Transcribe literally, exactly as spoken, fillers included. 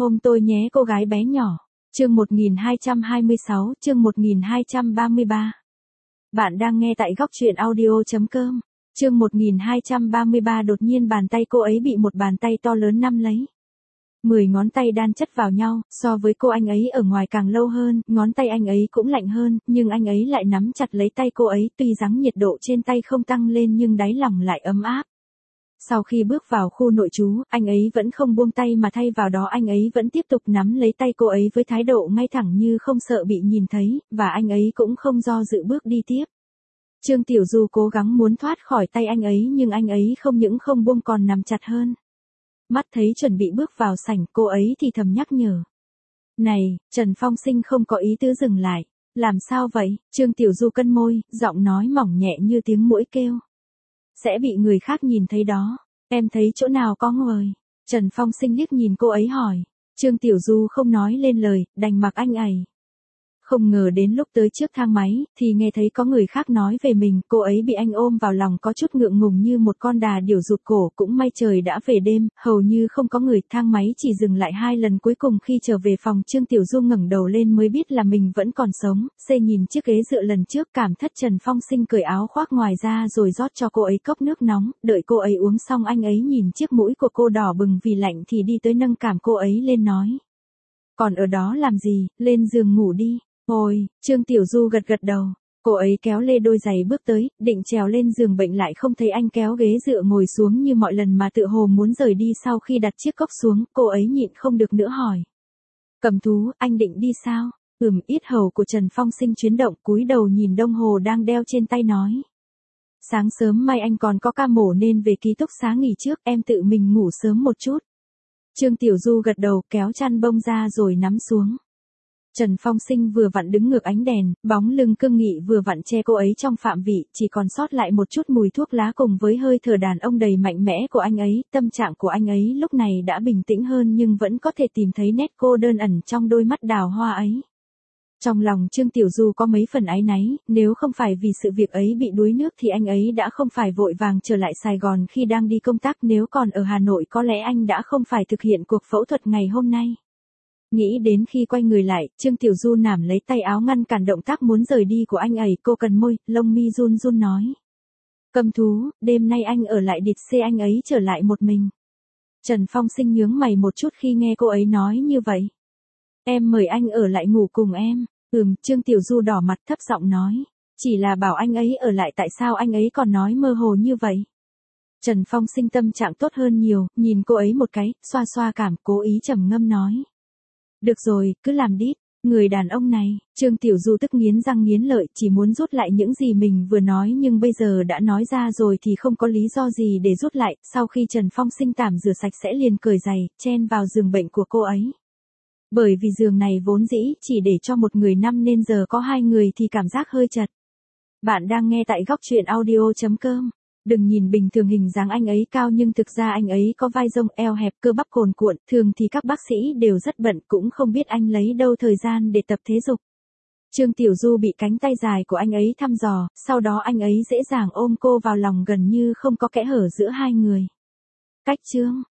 Ôm tôi nhé cô gái bé nhỏ. Chương một nghìn hai trăm hai mươi sáu, chương một nghìn hai trăm ba mươi ba. Bạn đang nghe tại góc truyện audio.com. Chương một nghìn hai trăm ba mươi ba. Đột nhiên bàn tay cô ấy bị một bàn tay to lớn nắm lấy. Mười ngón tay đan chất vào nhau, so với cô anh ấy ở ngoài càng lâu hơn, ngón tay anh ấy cũng lạnh hơn, nhưng anh ấy lại nắm chặt lấy tay cô ấy, tuy rằng nhiệt độ trên tay không tăng lên nhưng đáy lòng lại ấm áp. Sau khi bước vào khu nội trú, anh ấy vẫn không buông tay mà thay vào đó anh ấy vẫn tiếp tục nắm lấy tay cô ấy với thái độ ngay thẳng như không sợ bị nhìn thấy, và anh ấy cũng không do dự bước đi tiếp. Trương Tiểu Du cố gắng muốn thoát khỏi tay anh ấy nhưng anh ấy không những không buông còn nắm chặt hơn. Mắt thấy chuẩn bị bước vào sảnh, cô ấy thì thầm nhắc nhở. Này, Trần Phong Sinh không có ý tứ dừng lại. Làm sao vậy? Trương Tiểu Du cân môi, giọng nói mỏng nhẹ như tiếng muỗi kêu. Sẽ bị người khác nhìn thấy đó. Em thấy chỗ nào có người? Trần Phong Sinh liếc nhìn cô ấy hỏi. Trương Tiểu Du không nói lên lời, đành mặc anh ấy. Không ngờ đến lúc tới trước thang máy, thì nghe thấy có người khác nói về mình, cô ấy bị anh ôm vào lòng có chút ngượng ngùng như một con đà điểu rụt cổ, cũng may trời đã về đêm, hầu như không có người, thang máy chỉ dừng lại hai lần cuối cùng khi trở về phòng Trương Tiểu Du ngẩng đầu lên mới biết là mình vẫn còn sống, xê nhìn chiếc ghế dựa lần trước cảm thất Trần Phong Sinh cởi áo khoác ngoài ra rồi rót cho cô ấy cốc nước nóng, đợi cô ấy uống xong anh ấy nhìn chiếc mũi của cô đỏ bừng vì lạnh thì đi tới nâng cảm cô ấy lên nói. Còn ở đó làm gì, lên giường ngủ đi. Ôi, Trương Tiểu Du gật gật đầu, cô ấy kéo lê đôi giày bước tới, định trèo lên giường bệnh lại không thấy anh kéo ghế dựa ngồi xuống như mọi lần mà tự hồ muốn rời đi. Sau khi đặt chiếc cốc xuống, cô ấy nhịn không được nữa hỏi. Cầm Thú, anh định đi sao? Ừm, yết hầu của Trần Phong Sinh chuyển động, cúi đầu nhìn đồng hồ đang đeo trên tay nói. Sáng sớm mai anh còn có ca mổ nên về ký túc xá nghỉ trước, em tự mình ngủ sớm một chút. Trương Tiểu Du gật đầu kéo chăn bông ra rồi nắm xuống. Trần Phong Sinh vừa vặn đứng ngược ánh đèn, bóng lưng cương nghị vừa vặn che cô ấy trong phạm vị, chỉ còn sót lại một chút mùi thuốc lá cùng với hơi thở đàn ông đầy mạnh mẽ của anh ấy, tâm trạng của anh ấy lúc này đã bình tĩnh hơn nhưng vẫn có thể tìm thấy nét cô đơn ẩn trong đôi mắt đào hoa ấy. Trong lòng Trương Tiểu Du có mấy phần áy náy, nếu không phải vì sự việc ấy bị đuối nước thì anh ấy đã không phải vội vàng trở lại Sài Gòn khi đang đi công tác, nếu còn ở Hà Nội có lẽ anh đã không phải thực hiện cuộc phẫu thuật ngày hôm nay. Nghĩ đến khi quay người lại, Trương Tiểu Du nắm lấy tay áo ngăn cản động tác muốn rời đi của anh ấy, cô cần môi, lông mi run run nói. Cầm Thú, đêm nay anh ở lại địt xe anh ấy trở lại một mình. Trần Phong Sinh nhướng mày một chút khi nghe cô ấy nói như vậy. Em mời anh ở lại ngủ cùng em. Ừm, Trương Tiểu Du đỏ mặt thấp giọng nói. Chỉ là bảo anh ấy ở lại, tại sao anh ấy còn nói mơ hồ như vậy? Trần Phong Sinh tâm trạng tốt hơn nhiều, nhìn cô ấy một cái, xoa xoa cảm, cố ý trầm ngâm nói. Được rồi, cứ làm đít. Người đàn ông này, Trương Tiểu Du tức nghiến răng nghiến lợi, chỉ muốn rút lại những gì mình vừa nói nhưng bây giờ đã nói ra rồi thì không có lý do gì để rút lại. Sau khi Trần Phong Sinh tạm rửa sạch sẽ liền cởi giày, chen vào giường bệnh của cô ấy. Bởi vì giường này vốn dĩ chỉ để cho một người nằm nên giờ có hai người thì cảm giác hơi chật. Bạn đang nghe tại góc truyện audio.com. Đừng nhìn bình thường hình dáng anh ấy cao nhưng thực ra anh ấy có vai rông, eo hẹp, cơ bắp cồn cuộn, thường thì các bác sĩ đều rất bận cũng không biết anh lấy đâu thời gian để tập thể dục. Trương Tiểu Du bị cánh tay dài của anh ấy thăm dò, sau đó anh ấy dễ dàng ôm cô vào lòng gần như không có kẽ hở giữa hai người. Cách Trương,